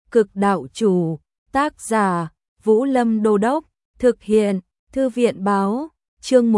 Cực đạo chủ, tác giả, Vũ Lâm Đô Đốc, thực hiện, Thư viện báo, chương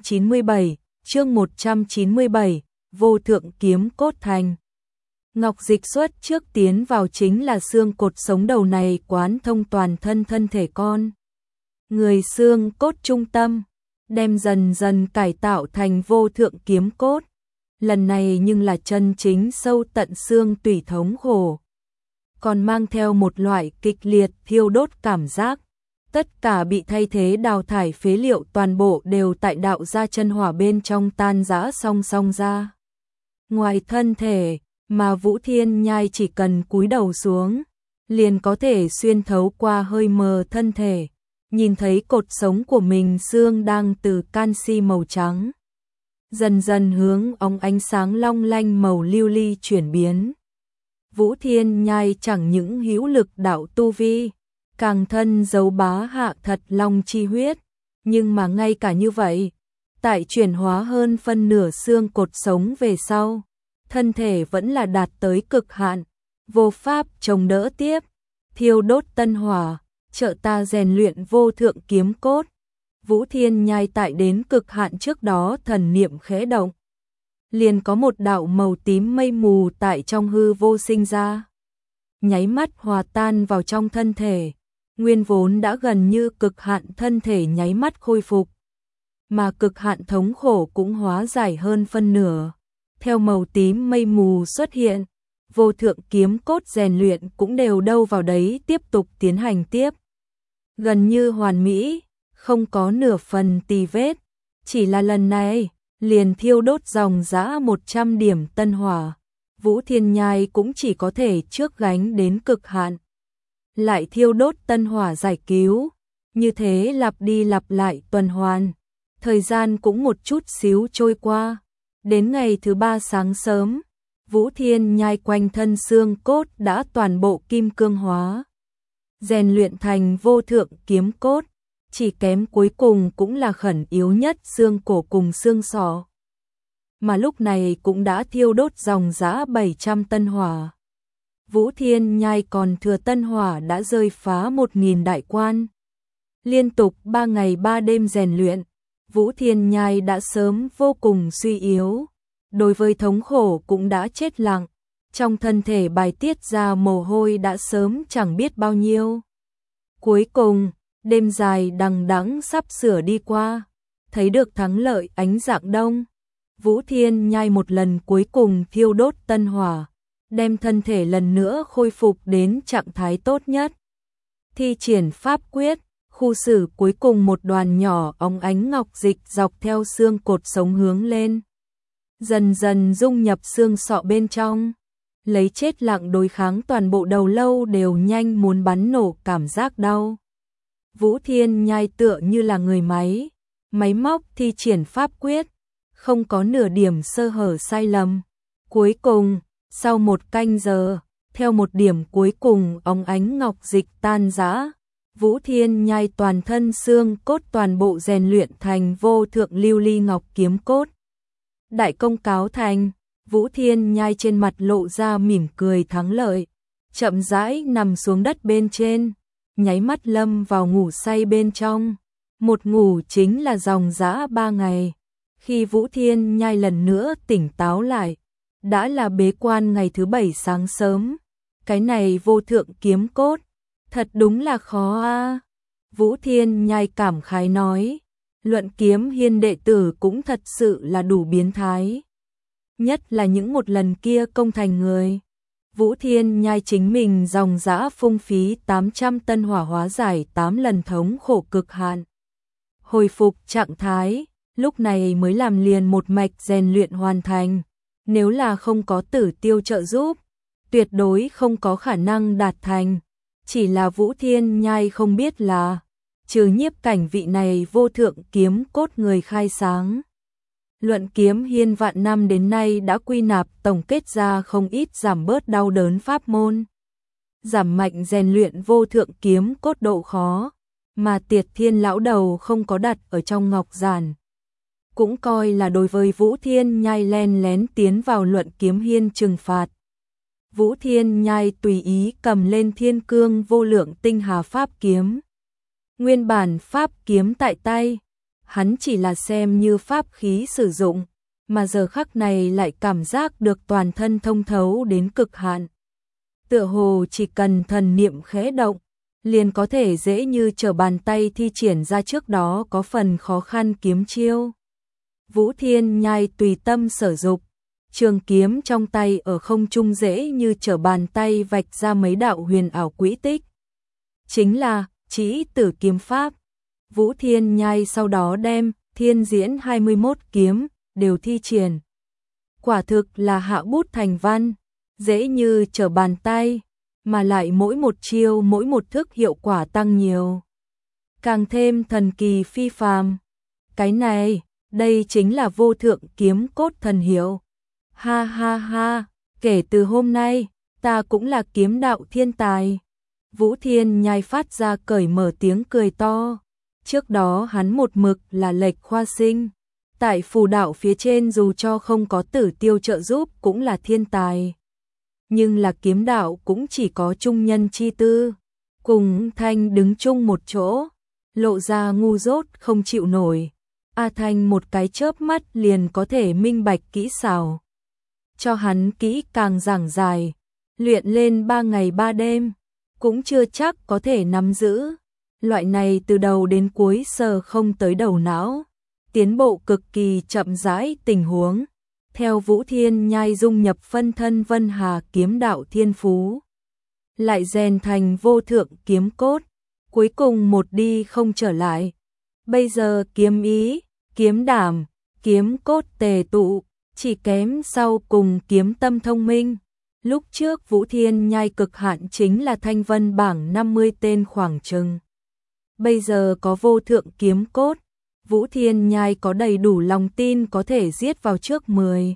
197, vô thượng kiếm cốt thành. Ngọc Dịch xuất trước tiến vào chính là xương cột sống đầu này quán thông toàn thân thể con. Người xương cốt trung tâm, đem dần dần cải tạo thành vô thượng kiếm cốt. Lần này nhưng là chân chính sâu tận xương tủy thống khổ. Còn mang theo một loại kịch liệt thiêu đốt cảm giác. Tất cả bị thay thế đào thải phế liệu toàn bộ đều tại đạo ra chân hỏa bên trong tan rã song song ra. Ngoài thân thể, mà Vũ Thiên Nhai chỉ cần cúi đầu xuống, liền có thể xuyên thấu qua hơi mờ thân thể, nhìn thấy cột sống của mình xương đang từ canxi màu trắng dần dần hướng óng ánh sáng long lanh màu lưu ly chuyển biến. Vũ Thiên Nhai chẳng những hữu lực đạo tu vi, càng thân giấu bá hạ thật long chi huyết, nhưng mà ngay cả như vậy, tại chuyển hóa hơn phân nửa xương cột sống về sau, thân thể vẫn là đạt tới cực hạn, vô pháp chống đỡ tiếp, thiêu đốt tân hỏa, trợ ta rèn luyện vô thượng kiếm cốt. Vũ Thiên Nhai tại đến cực hạn trước đó thần niệm khẽ động, liền có một đạo màu tím mây mù tại trong hư vô sinh ra, nháy mắt hòa tan vào trong thân thể, nguyên vốn đã gần như cực hạn thân thể nháy mắt khôi phục, mà cực hạn thống khổ cũng hóa giải hơn phân nửa. Theo màu tím mây mù xuất hiện, vô thượng kiếm cốt rèn luyện cũng đều đâu vào đấy tiếp tục tiến hành tiếp. Gần như hoàn mỹ, không có nửa phần tì vết, chỉ là lần này, liền thiêu đốt dòng dã 100 điểm tân hỏa. Vũ Thiên Nhai cũng chỉ có thể trước gánh đến cực hạn, lại thiêu đốt tân hỏa giải cứu, như thế lặp đi lặp lại tuần hoàn. Thời gian cũng một chút xíu trôi qua. Đến ngày thứ 3 sáng sớm, Vũ Thiên Nhai quanh thân xương cốt đã toàn bộ kim cương hóa, rèn luyện thành vô thượng kiếm cốt, chỉ kém cuối cùng cũng là khẩn yếu nhất xương cổ cùng xương sọ. Mà lúc này cũng đã thiêu đốt dòng dã 700 tân hỏa. Vũ Thiên Nhai còn thừa tân hỏa đã rơi phá 1000 đại quan. Liên tục 3 ngày 3 đêm rèn luyện, Vũ Thiên Nhai đã sớm vô cùng suy yếu, đối với thống khổ cũng đã chết lặng, trong thân thể bài tiết ra mồ hôi đã sớm chẳng biết bao nhiêu. Cuối cùng, đêm dài đằng đẵng sắp sửa đi qua, thấy được thắng lợi ánh rạng đông, Vũ Thiên Nhai một lần cuối cùng thiêu đốt tân hỏa, đem thân thể lần nữa khôi phục đến trạng thái tốt nhất. Thi triển pháp quyết, khu xử cuối cùng một đoàn nhỏ óng ánh ngọc dịch dọc theo xương cột sống hướng lên, dần dần dung nhập xương sọ bên trong, lấy chết lặng đối kháng toàn bộ đầu lâu đều nhanh muốn bắn nổ cảm giác đau. Vũ Thiên Nhai tựa như là người máy, máy móc thi triển pháp quyết, không có nửa điểm sơ hở sai lầm. Cuối cùng, sau 1 canh giờ, theo một điểm cuối cùng óng ánh ngọc dịch tan rã, Vũ Thiên Nhai toàn thân xương cốt toàn bộ rèn luyện thành vô thượng lưu ly ngọc kiếm cốt. Đại công cáo thành, Vũ Thiên Nhai trên mặt lộ ra mỉm cười thắng lợi, chậm rãi nằm xuống đất bên trên, nháy mắt lâm vào ngủ say bên trong. Một ngủ chính là dòng dã 3 ngày. Khi Vũ Thiên Nhai lần nữa tỉnh táo lại, đã là bế quan ngày thứ 7 sáng sớm. Cái này vô thượng kiếm cốt, thật đúng là khó a. Vũ Thiên Nhai cảm khái nói, Luận Kiếm Hiên đệ tử cũng thật sự là đủ biến thái. Nhất là những một lần kia công thành người. Vũ Thiên Nhai chính mình dòng dã phung phí 800 tân hỏa hóa giải 8 lần thống khổ cực hạn. Hồi phục trạng thái, lúc này mới làm liền một mạch rèn luyện hoàn thành. Nếu là không có Tử Tiêu trợ giúp, tuyệt đối không có khả năng đạt thành. Chỉ là Vũ Thiên Nhai không biết là, trừ Nhiếp Cảnh vị này vô thượng kiếm cốt người khai sáng, Luận Kiếm Hiên vạn năm đến nay đã quy nạp tổng kết ra không ít giảm bớt đau đớn pháp môn, giảm mạnh rèn luyện vô thượng kiếm cốt độ khó, mà Tiệt Thiên lão đầu không có đặt ở trong ngọc giản. Cũng coi là đối với Vũ Thiên Nhai len lén tiến vào Luận Kiếm Hiên trừng phạt. Vũ Thiên Nhai tùy ý cầm lên Thiên Cương Vô Lượng Tinh Hà Pháp Kiếm. Nguyên bản pháp kiếm tại tay, hắn chỉ là xem như pháp khí sử dụng, mà giờ khắc này lại cảm giác được toàn thân thông thấu đến cực hạn. Tựa hồ chỉ cần thần niệm khẽ động, liền có thể dễ như trở bàn tay thi triển ra trước đó có phần khó khăn kiếm chiêu. Vũ Thiên Nhai tùy tâm sử dụng, trường kiếm trong tay ở không trung dễ như trở bàn tay vạch ra mấy đạo huyền ảo quỹ tích. Chính là Chỉ Tử kiếm pháp. Vũ Thiên Nhai sau đó đem Thiên Diễn 21 kiếm đều thi triển. Quả thực là hạ bút thành văn, dễ như trở bàn tay, mà lại mỗi một chiêu mỗi một thức hiệu quả tăng nhiều. Càng thêm thần kỳ phi phàm. Cái này, đây chính là vô thượng kiếm cốt thần hiệu. Ha ha ha, kể từ hôm nay, ta cũng là kiếm đạo thiên tài. Vũ Thiên Nhai phát ra cởi mở tiếng cười to. Trước đó hắn một mực là lệch khoa sinh. Tại phù đạo phía trên dù cho không có Tử Tiêu trợ giúp cũng là thiên tài. Nhưng là kiếm đạo cũng chỉ có trung nhân chi tư. Cùng Thanh đứng chung một chỗ, lộ ra ngu dốt không chịu nổi. A Thanh một cái chớp mắt liền có thể minh bạch kỹ xảo. Cho hắn kỹ càng giảng dài, luyện lên 3 ngày 3 đêm, cũng chưa chắc có thể nắm giữ. Loại này từ đầu đến cuối sờ không tới đầu não, tiến bộ cực kỳ chậm rãi tình huống. Theo Vũ Thiên Nhai dung nhập phân thân Vân Hà kiếm đạo thiên phú, lại rèn thành vô thượng kiếm cốt, cuối cùng một đi không trở lại. Bây giờ kiếm ý, kiếm đảm, kiếm cốt tề tụ, chỉ kém sau cùng kiếm tâm thông minh. Lúc trước Vũ Thiên Nhai cực hạn chính là thanh vân bảng 50 tên khoảng chừng. Bây giờ có vô thượng kiếm cốt, Vũ Thiên Nhai có đầy đủ lòng tin có thể giết vào trước 10.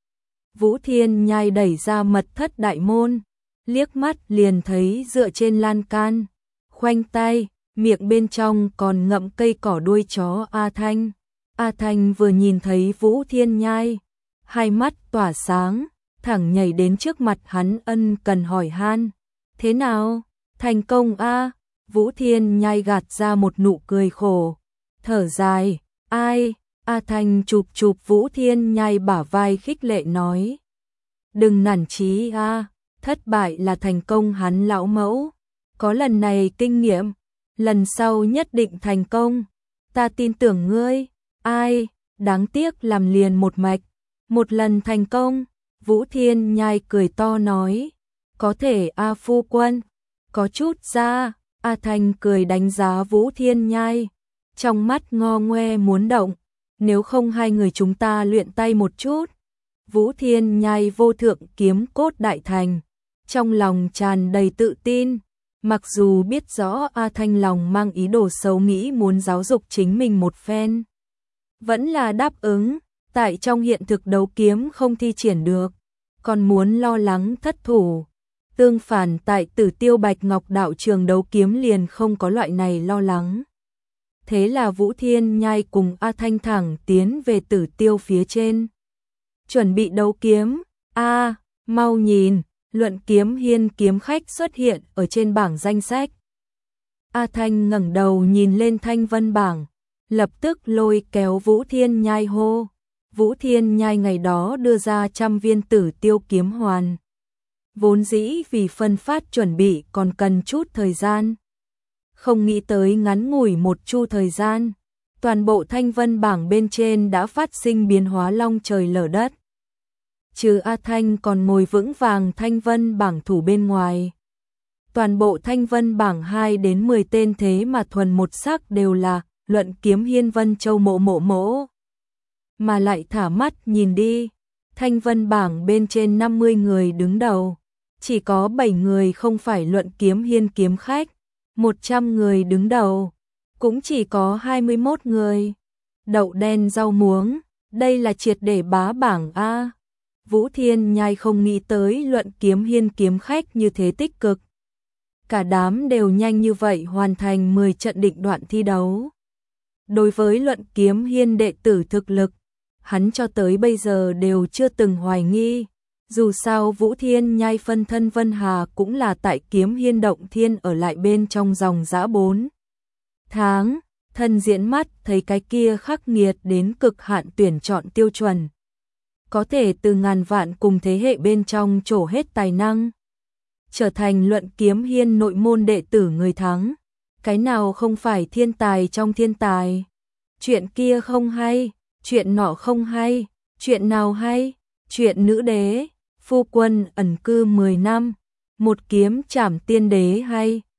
Vũ Thiên Nhai đẩy ra mật thất đại môn, liếc mắt liền thấy dựa trên lan can, khoanh tay, miệng bên trong còn ngậm cây cỏ đuôi chó A Thanh. A Thanh vừa nhìn thấy Vũ Thiên Nhai, hai mắt tỏa sáng, thẳng nhảy đến trước mặt hắn ân cần hỏi han. Thế nào? Thành công a? Vũ Thiên Nhai gạt ra một nụ cười khổ, thở dài. Ai? A Thanh chụp chụp Vũ Thiên Nhai bả vai khích lệ nói. Đừng nản chí a, thất bại là thành công hắn lão mẫu. Có lần này kinh nghiệm, lần sau nhất định thành công. Ta tin tưởng ngươi. Ai? Đáng tiếc làm liền một mạch. Một lần thành công. Vũ Thiên Nhai cười to nói. Có thể a phu quân. Có chút ra. A Thanh cười đánh giá Vũ Thiên Nhai, trong mắt ngo ngoe muốn động. Nếu không hai người chúng ta luyện tay một chút. Vũ Thiên Nhai vô thượng kiếm cốt đại thành, trong lòng tràn đầy tự tin. Mặc dù biết rõ A Thanh lòng mang ý đồ xấu nghĩ muốn giáo dục chính mình một phen, vẫn là đáp ứng. Tại trong hiện thực đấu kiếm không thi triển được, còn muốn lo lắng thất thủ. Tương phản tại Tử Tiêu Bạch Ngọc đạo trường đấu kiếm liền không có loại này lo lắng. Thế là Vũ Thiên Nhai cùng A Thanh thẳng tiến về Tử Tiêu phía trên, chuẩn bị đấu kiếm. Mau nhìn, luận kiếm hiên kiếm khách xuất hiện ở trên bảng danh sách. A Thanh ngẩng đầu nhìn lên thanh vân bảng, lập tức lôi kéo Vũ Thiên Nhai hô. Vũ Thiên Nhai ngày đó đưa ra 100 viên Tử Tiêu kiếm hoàn. Vốn dĩ vì phân phát chuẩn bị còn cần chút thời gian, không nghĩ tới ngắn ngủi một chu thời gian, toàn bộ thanh vân bảng bên trên đã phát sinh biến hóa long trời lở đất. Trừ A Thanh còn ngồi vững vàng thanh vân bảng thủ bên ngoài, toàn bộ thanh vân bảng 2 đến 10 tên thế mà thuần một sắc đều là luận kiếm hiên Vân Châu mộ. Mà lại thả mắt nhìn đi, thanh vân bảng bên trên 50 người đứng đầu, chỉ có 7 người không phải luận kiếm hiên kiếm khách. 100 người đứng đầu, cũng chỉ có 21 người. Đậu đen rau muống, đây là triệt để bá bảng a. Vũ Thiên Nhai không nghĩ tới luận kiếm hiên kiếm khách như thế tích cực. Cả đám đều nhanh như vậy hoàn thành 10 trận định đoạn thi đấu. Đối với luận kiếm hiên đệ tử thực lực, hắn cho tới bây giờ đều chưa từng hoài nghi, Dù sao Vũ Thiên Nhai phân thân Vân Hà cũng là tại Kiếm Hiên Động Thiên ở lại bên trong dòng dã 4 tháng, thân diễn mắt thấy cái kia khắc nghiệt đến cực hạn tuyển chọn tiêu chuẩn. Có thể từ ngàn vạn cùng thế hệ bên trong trổ hết tài năng, trở thành luận Kiếm Hiên nội môn đệ tử người thắng. Cái nào không phải thiên tài trong thiên tài? Chuyện kia không hay, chuyện nọ không hay, chuyện nào hay? Chuyện nữ đế, phu quân ẩn cư 10 năm, một kiếm trảm tiên đế hay?